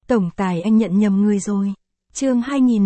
Tổng tài anh nhận nhầm người rồi. Chương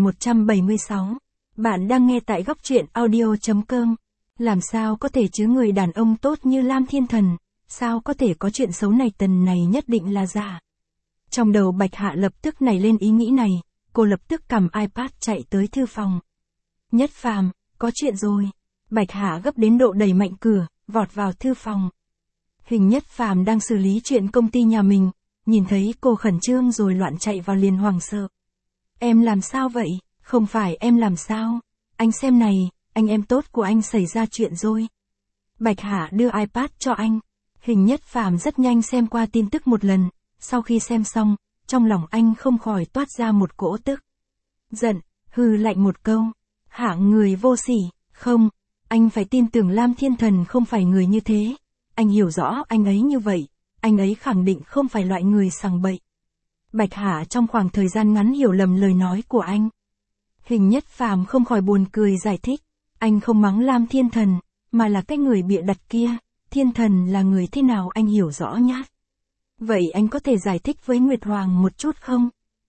2176. Bạn đang nghe tại góc truyện audio.com. Làm sao có thể chứ, người đàn ông tốt như Lam Thiên Thần, sao có thể có chuyện xấu này, tần này nhất định là giả. Trong đầu Bạch Hạ lập tức nảy lên ý nghĩ này, cô lập tức cầm iPad chạy tới thư phòng. Nhất Phàm, có chuyện rồi. Bạch Hạ gấp đến độ đẩy mạnh cửa, vọt vào thư phòng. Hình Nhất Phàm đang xử lý chuyện công ty nhà mình, nhìn thấy cô khẩn trương rồi loạn chạy vào liền hoảng sợ. Em làm sao vậy? Không phải em làm sao? Anh xem này, anh em tốt của anh xảy ra chuyện rồi. Bạch Hạ đưa iPad cho anh. Hình Nhất Phàm rất nhanh xem qua tin tức một lần, sau khi xem xong, trong lòng anh không khỏi toát ra một cỗ tức giận, hừ lạnh một câu. Hạng người vô sỉ, không, anh phải tin tưởng Lam Thiên Thần không phải người như thế. Anh hiểu rõ anh ấy như vậy, anh ấy khẳng định không phải loại người sằng bậy. Bạch Hạ trong khoảng thời gian ngắn hiểu lầm lời nói của anh. Hình Nhất Phàm không khỏi buồn cười giải thích, anh không mắng Lam Thiên Thần, mà là cái người bịa đặt kia. Thiên Thần là người thế nào anh hiểu rõ nhá. Vậy anh có thể giải thích với Nguyệt Hoàng một chút không?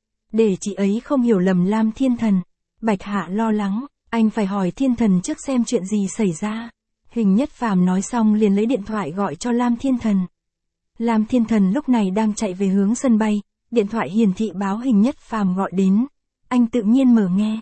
Để chị ấy không hiểu lầm Lam Thiên Thần. Bạch Hạ lo lắng, anh phải hỏi Thiên Thần trước xem chuyện gì xảy ra. Hình Nhất Phàm nói xong liền lấy điện thoại gọi cho Lam Thiên Thần. Lam Thiên Thần lúc này đang chạy về hướng sân bay, điện thoại hiển thị báo Hình Nhất Phàm gọi đến. Anh tự nhiên mở nghe.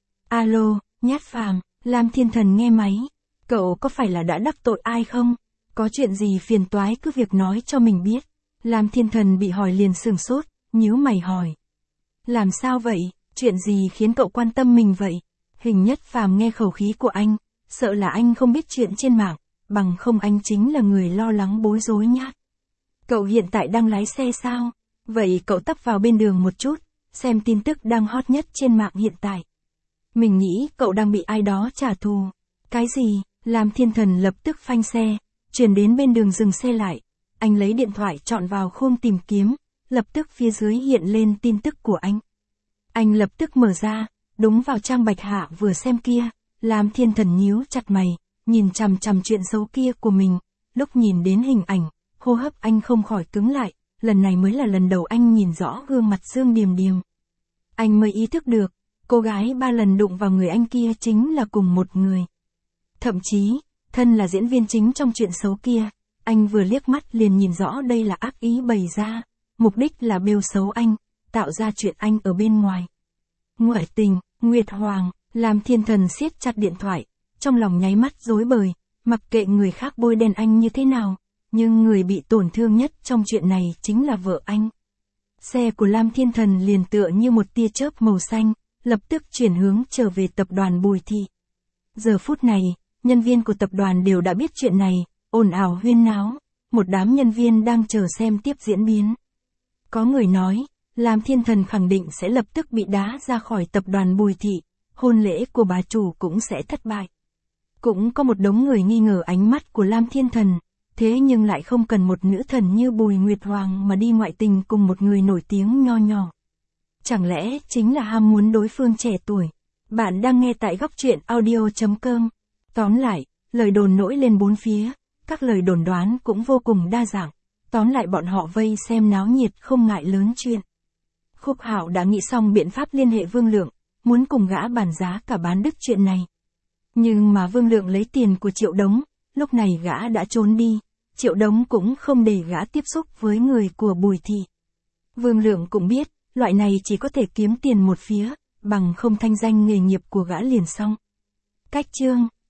Alo, Nhất Phàm, Lam Thiên Thần nghe máy. Cậu có phải là đã đắc tội ai không? Có chuyện gì phiền toái cứ việc nói cho mình biết. Lam Thiên Thần bị hỏi liền sửng sốt, nhíu mày hỏi. Làm sao vậy, chuyện gì khiến cậu quan tâm mình vậy? Hình Nhất Phàm nghe khẩu khí của anh, sợ là anh không biết chuyện trên mạng, bằng không anh chính là người lo lắng bối rối nhá. Cậu hiện tại đang lái xe sao? Vậy cậu tấp vào bên đường một chút, xem tin tức đang hot nhất trên mạng hiện tại. Mình nghĩ cậu đang bị ai đó trả thù. Cái gì? Lam Thiên Thần lập tức phanh xe, chuyển đến bên đường dừng xe lại. Anh lấy điện thoại chọn vào khung tìm kiếm, lập tức phía dưới hiện lên tin tức của anh. Anh lập tức mở ra, đúng vào trang Bạch Hạ vừa xem kia. Lam Thiên Thần nhíu chặt mày, nhìn chằm chằm chuyện xấu kia của mình. Lúc nhìn đến hình ảnh, hô hấp anh không khỏi cứng lại. Lần này mới là lần đầu anh nhìn rõ gương mặt Dương Điềm Điềm. Anh mới ý thức được, cô gái 3 lần đụng vào người anh kia chính là cùng một người. Thậm chí, thân là diễn viên chính trong chuyện xấu kia, anh vừa liếc mắt liền nhìn rõ đây là ác ý bày ra, mục đích là bêu xấu anh, tạo ra chuyện anh ở bên ngoài. Ngoại tình, Nguyệt Hoàng, Lam Thiên Thần siết chặt điện thoại, trong lòng nháy mắt rối bời, mặc kệ người khác bôi đen anh như thế nào, nhưng người bị tổn thương nhất trong chuyện này chính là vợ anh. Xe của Lam Thiên Thần liền tựa như một tia chớp màu xanh, lập tức chuyển hướng trở về tập đoàn Bùi Thị. Giờ phút này, nhân viên của tập đoàn đều đã biết chuyện này, ồn ào huyên náo, một đám nhân viên đang chờ xem tiếp diễn biến. Có người nói, Lam Thiên Thần khẳng định sẽ lập tức bị đá ra khỏi tập đoàn Bùi Thị, hôn lễ của bà chủ cũng sẽ thất bại. Cũng có một đống người nghi ngờ ánh mắt của Lam Thiên Thần, thế nhưng lại không cần một nữ thần như Bùi Nguyệt Hoàng mà đi ngoại tình cùng một người nổi tiếng nho nhỏ. Chẳng lẽ chính là ham muốn đối phương trẻ tuổi? Bạn đang nghe tại góc truyện audio.com. Tóm lại, lời đồn nổi lên bốn phía, các lời đồn đoán cũng vô cùng đa dạng. Tóm lại bọn họ vây xem náo nhiệt không ngại lớn chuyện. Khúc Hạo đã nghĩ xong biện pháp liên hệ Vương Lượng, muốn cùng gã bàn giá cả bán đứt chuyện này. Nhưng mà Vương Lượng lấy tiền của Triệu Đống, lúc này gã đã trốn đi, Triệu Đống cũng không để gã tiếp xúc với người của Bùi Thị. Vương Lượng cũng biết, loại này chỉ có thể kiếm tiền một phía, bằng không thanh danh nghề nghiệp của gã liền xong. Cách chương